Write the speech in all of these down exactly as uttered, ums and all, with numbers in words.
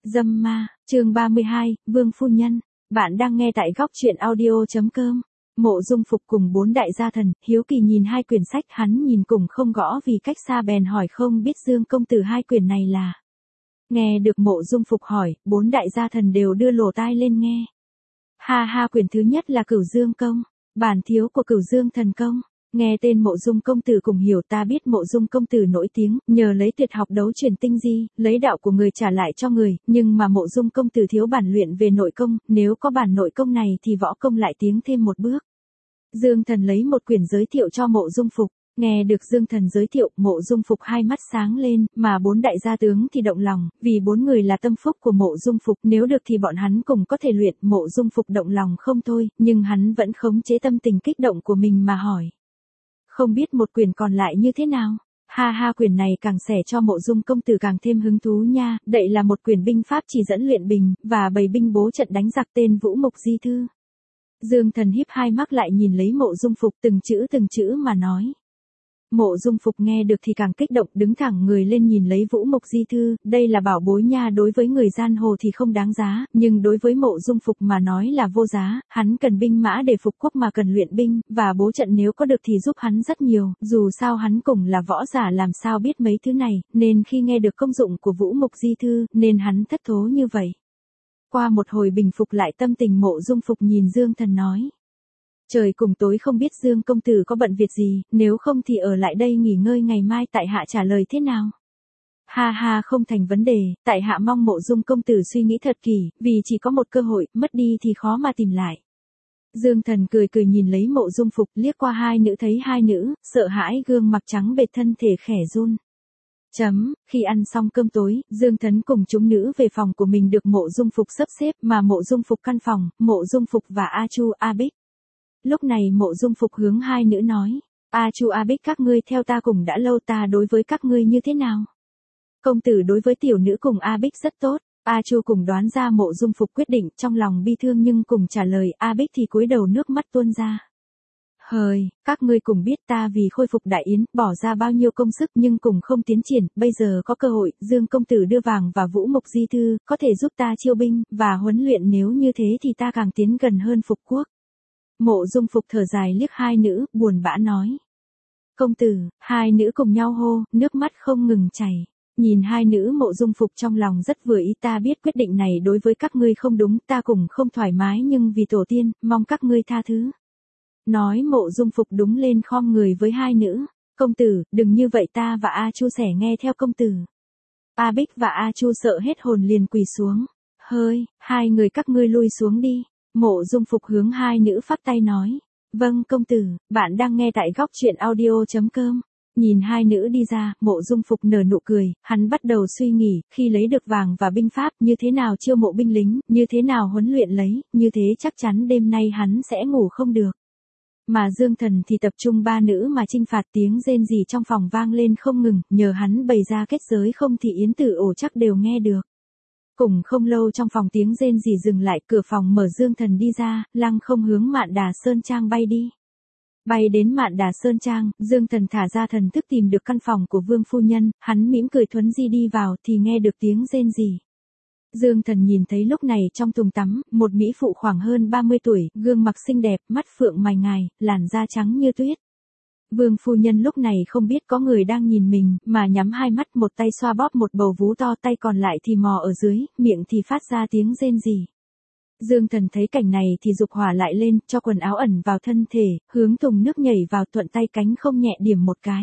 Dâm ma, chương ba mươi hai, Vương Phu Nhân. Bạn đang nghe tại góc truyện audio.com. Mộ Dung Phục cùng bốn đại gia thần, hiếu kỳ nhìn hai quyển sách, hắn nhìn cùng không gõ vì cách xa bèn hỏi không biết Dương công tử hai quyển này là. Nghe được Mộ Dung Phục hỏi, bốn đại gia thần đều đưa lỗ tai lên nghe. Ha ha, quyển thứ nhất là Cửu Dương Công, bản thiếu của Cửu Dương Thần Công. Nghe tên Mộ Dung công tử cùng hiểu, ta biết Mộ Dung công tử nổi tiếng, nhờ lấy tuyệt học đấu truyền tinh di, lấy đạo của người trả lại cho người, nhưng mà Mộ Dung công tử thiếu bản luyện về nội công, nếu có bản nội công này thì võ công lại tiến thêm một bước. Dương Thần lấy một quyển giới thiệu cho Mộ Dung Phục. Nghe được Dương Thần giới thiệu, Mộ Dung Phục hai mắt sáng lên, mà bốn đại gia tướng thì động lòng, vì bốn người là tâm phúc của Mộ Dung Phục, nếu được thì bọn hắn cùng có thể luyện. Mộ Dung Phục động lòng không thôi, nhưng hắn vẫn khống chế tâm tình kích động của mình mà hỏi. Không biết một quyển còn lại như thế nào? Ha ha, quyển này càng xẻ cho Mộ Dung công tử càng thêm hứng thú nha, đậy là một quyển binh pháp chỉ dẫn luyện bình, và bày binh bố trận đánh giặc, tên Vũ Mục Di Thư. Dương Thần híp hai mắt lại nhìn lấy Mộ Dung Phục, từng chữ từng chữ mà nói. Mộ Dung Phục nghe được thì càng kích động, đứng thẳng người lên nhìn lấy Vũ Mục Di Thư, đây là bảo bối nha, đối với người giang hồ thì không đáng giá, nhưng đối với Mộ Dung Phục mà nói là vô giá, hắn cần binh mã để phục quốc mà cần luyện binh, và bố trận nếu có được thì giúp hắn rất nhiều, dù sao hắn cùng là võ giả làm sao biết mấy thứ này, nên khi nghe được công dụng của Vũ Mục Di Thư, nên hắn thất thố như vậy. Qua một hồi bình phục lại tâm tình, Mộ Dung Phục nhìn Dương Thần nói. Trời cùng tối không biết Dương công tử có bận việc gì, nếu không thì ở lại đây nghỉ ngơi, ngày mai tại hạ trả lời thế nào? Ha ha, không thành vấn đề, tại hạ mong Mộ Dung công tử suy nghĩ thật kỹ, vì chỉ có một cơ hội, mất đi thì khó mà tìm lại. Dương Thần cười cười nhìn lấy Mộ Dung Phục, liếc qua hai nữ, thấy hai nữ, sợ hãi, gương mặt trắng bệch, thân thể khẽ run. Chấm, khi ăn xong cơm tối, Dương Thần cùng chúng nữ về phòng của mình được Mộ Dung Phục sắp xếp, mà Mộ Dung Phục căn phòng, Mộ Dung Phục và A Chu, A Bích. Lúc này Mộ Dung Phục hướng hai nữ nói, A Chu, A Bích, các ngươi theo ta cùng đã lâu, ta đối với các ngươi như thế nào? Công tử đối với tiểu nữ cùng A Bích rất tốt. A Chu cùng đoán ra Mộ Dung Phục quyết định, trong lòng bi thương nhưng cùng trả lời, A Bích thì cúi đầu nước mắt tuôn ra. Hời, các ngươi cùng biết ta vì khôi phục đại yến, bỏ ra bao nhiêu công sức nhưng cùng không tiến triển, bây giờ có cơ hội, Dương công tử đưa vàng và Vũ Mục Di Thư, có thể giúp ta chiêu binh, và huấn luyện, nếu như thế thì ta càng tiến gần hơn phục quốc. Mộ Dung Phục thở dài liếc hai nữ, buồn bã nói. Công tử, hai nữ cùng nhau hô, nước mắt không ngừng chảy. Nhìn hai nữ, Mộ Dung Phục trong lòng rất vừa ý, ta biết quyết định này đối với các ngươi không đúng, ta cùng không thoải mái, nhưng vì tổ tiên, mong các ngươi tha thứ. Nói Mộ Dung Phục đúng lên khom người với hai nữ. Công tử, đừng như vậy, ta và A Chu sẽ nghe theo công tử. A Bích và A Chu sợ hết hồn liền quỳ xuống. Hơi, hai người các ngươi lui xuống đi. Mộ Dung Phục hướng hai nữ phất tay nói. Vâng công tử, bạn đang nghe tại góc truyện audio.com. Nhìn hai nữ đi ra, Mộ Dung Phục nở nụ cười, hắn bắt đầu suy nghĩ, khi lấy được vàng và binh pháp, như thế nào chiêu mộ binh lính, như thế nào huấn luyện lấy, như thế chắc chắn đêm nay hắn sẽ ngủ không được. Mà Dương Thần thì tập trung ba nữ mà chinh phạt, tiếng rên rỉ trong phòng vang lên không ngừng, nhờ hắn bày ra kết giới không thì yến tử ổ chắc đều nghe được. Cùng không lâu trong phòng tiếng rên rỉ dừng lại, cửa phòng mở, Dương Thần đi ra, lăng không hướng Mạn Đà Sơn Trang bay đi. Bay đến Mạn Đà Sơn Trang, Dương Thần thả ra thần thức tìm được căn phòng của Vương Phu Nhân, hắn mỉm cười thuấn di đi vào thì nghe được tiếng rên rỉ. Dương Thần nhìn thấy lúc này trong thùng tắm, một mỹ phụ khoảng hơn ba mươi tuổi, gương mặt xinh đẹp, mắt phượng mày ngài, làn da trắng như tuyết. Vương Phu Nhân lúc này không biết có người đang nhìn mình, mà nhắm hai mắt, một tay xoa bóp một bầu vú to, tay còn lại thì mò ở dưới, miệng thì phát ra tiếng rên rỉ. Dương Thần thấy cảnh này thì dục hỏa lại lên, cho quần áo ẩn vào thân thể, hướng thùng nước nhảy vào, thuận tay cánh không nhẹ điểm một cái.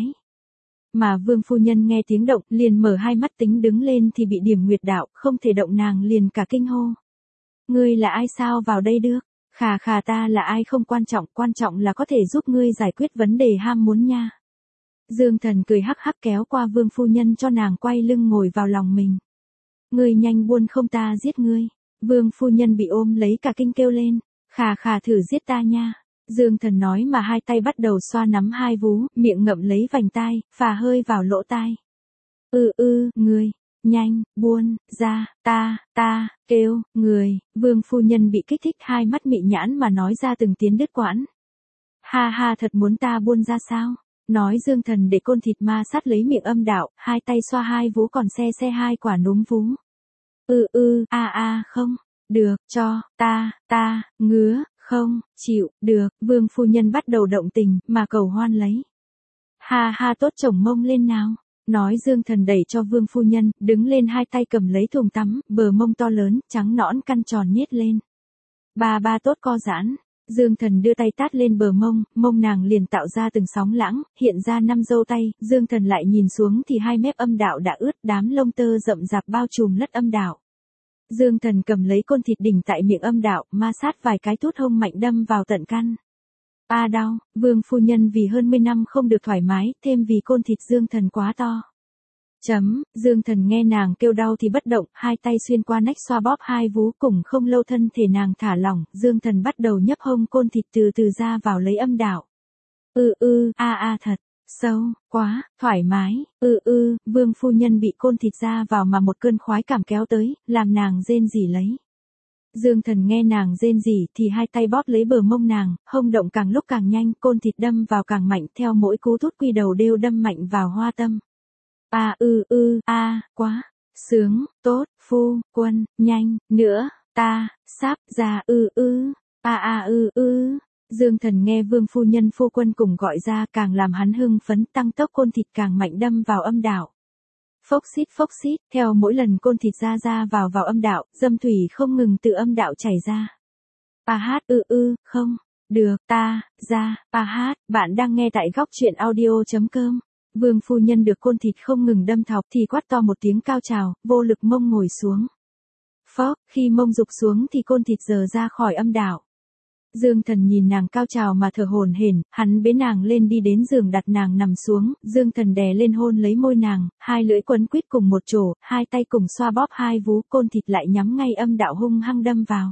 Mà Vương Phu Nhân nghe tiếng động, liền mở hai mắt, tính đứng lên thì bị điểm nguyệt đạo, không thể động, nàng liền cả kinh hô. Ngươi là ai, sao vào đây được? Khà khà, ta là ai không quan trọng, quan trọng là có thể giúp ngươi giải quyết vấn đề ham muốn nha. Dương Thần cười hắc hắc kéo qua Vương Phu Nhân cho nàng quay lưng ngồi vào lòng mình. Ngươi nhanh buông không ta giết ngươi. Vương Phu Nhân bị ôm lấy cả kinh kêu lên. Khà khà, thử giết ta nha. Dương Thần nói mà hai tay bắt đầu xoa nắm hai vú, miệng ngậm lấy vành tai, phà hơi vào lỗ tai. Ư ư, ngươi, nhanh, buông, ra, ta, ta, kêu, người, Vương Phu Nhân bị kích thích, hai mắt mị nhãn mà nói ra từng tiếng đứt quãng. Ha ha, thật muốn ta buông ra sao? Nói Dương Thần để côn thịt ma sát lấy miệng âm đạo, hai tay xoa hai vú còn xe xe hai quả núm vú. ư ư, a a không, được, cho, ta, ta, ngứa, không, chịu, được, vương phu nhân bắt đầu động tình, mà cầu hoan lấy. Ha ha tốt chồng mông lên nào. Nói Dương Thần đẩy cho vương phu nhân, đứng lên hai tay cầm lấy thùng tắm, bờ mông to lớn, trắng nõn căn tròn nhét lên. Ba ba tốt co giãn. Dương Thần đưa tay tát lên bờ mông, mông nàng liền tạo ra từng sóng lãng, hiện ra năm dâu tay, Dương Thần lại nhìn xuống thì hai mép âm đạo đã ướt, đám lông tơ rậm rạp bao trùm lất âm đạo. Dương Thần cầm lấy côn thịt đỉnh tại miệng âm đạo, ma sát vài cái tút hông mạnh đâm vào tận căn. A đau, vương phu nhân vì hơn mươi năm không được thoải mái, thêm vì côn thịt Dương Thần quá to. Chấm, Dương Thần nghe nàng kêu đau thì bất động, hai tay xuyên qua nách xoa bóp hai vú, cùng không lâu thân thể nàng thả lỏng, Dương Thần bắt đầu nhấp hông côn thịt từ từ ra vào lấy âm đạo. Ư ư, a a thật, sâu, quá, thoải mái, ư ư, vương phu nhân bị côn thịt ra vào mà một cơn khoái cảm kéo tới, làm nàng rên rỉ lấy. Dương Thần nghe nàng rên rỉ thì hai tay bóp lấy bờ mông nàng, hông động càng lúc càng nhanh, côn thịt đâm vào càng mạnh, theo mỗi cú thút quy đầu đều đâm mạnh vào hoa tâm. A ư ư, a, quá, sướng, tốt, phu, quân, nhanh, nữa, ta, sắp, ra ư ư, a a ư ư. Dương Thần nghe vương phu nhân phu quân cùng gọi ra càng làm hắn hưng phấn, tăng tốc côn thịt càng mạnh đâm vào âm đạo. Phốc xít phốc xít, theo mỗi lần côn thịt ra ra vào vào âm đạo, dâm thủy không ngừng từ âm đạo chảy ra. A hát ư ư, không, được, ta, ra, a hát, bạn đang nghe tại góc truyện audio chấm com. Vương phu nhân được côn thịt không ngừng đâm thọc thì quát to một tiếng cao trào, vô lực mông ngồi xuống. Phốc, khi mông rục xuống thì côn thịt giờ ra khỏi âm đạo. Dương Thần nhìn nàng cao trào mà thở hổn hển, hắn bế nàng lên đi đến giường đặt nàng nằm xuống, Dương Thần đè lên hôn lấy môi nàng, hai lưỡi quấn quýt cùng một chỗ, hai tay cùng xoa bóp hai vú, côn thịt lại nhắm ngay âm đạo hung hăng đâm vào.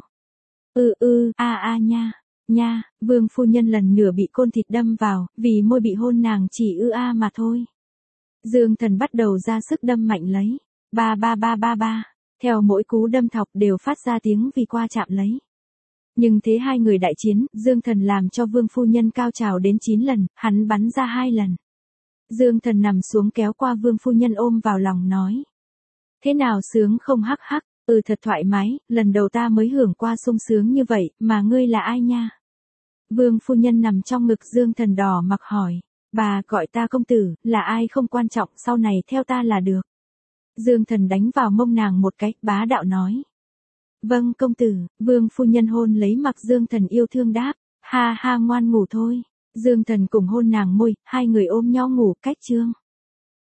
Ư ư, a a nha, nha, vương phu nhân lần nửa bị côn thịt đâm vào, vì môi bị hôn nàng chỉ ư a mà thôi. Dương Thần bắt đầu ra sức đâm mạnh lấy, ba ba ba ba ba, theo mỗi cú đâm thọc đều phát ra tiếng vì qua chạm lấy. Nhưng thế hai người đại chiến, Dương Thần làm cho vương phu nhân cao trào đến chín lần, hắn bắn ra hai lần. Dương Thần nằm xuống kéo qua vương phu nhân ôm vào lòng nói. Thế nào sướng không hắc hắc, ừ thật thoải mái, lần đầu ta mới hưởng qua sung sướng như vậy, mà ngươi là ai nha? Vương phu nhân nằm trong ngực Dương Thần đỏ mặc hỏi, bà gọi ta công tử, là ai không quan trọng, sau này theo ta là được. Dương Thần đánh vào mông nàng một cái, bá đạo nói. Vâng công tử, vương phu nhân hôn lấy mặc Dương Thần yêu thương đáp, ha ha ngoan ngủ thôi. Dương Thần cùng hôn nàng môi, hai người ôm nhau ngủ cách chương.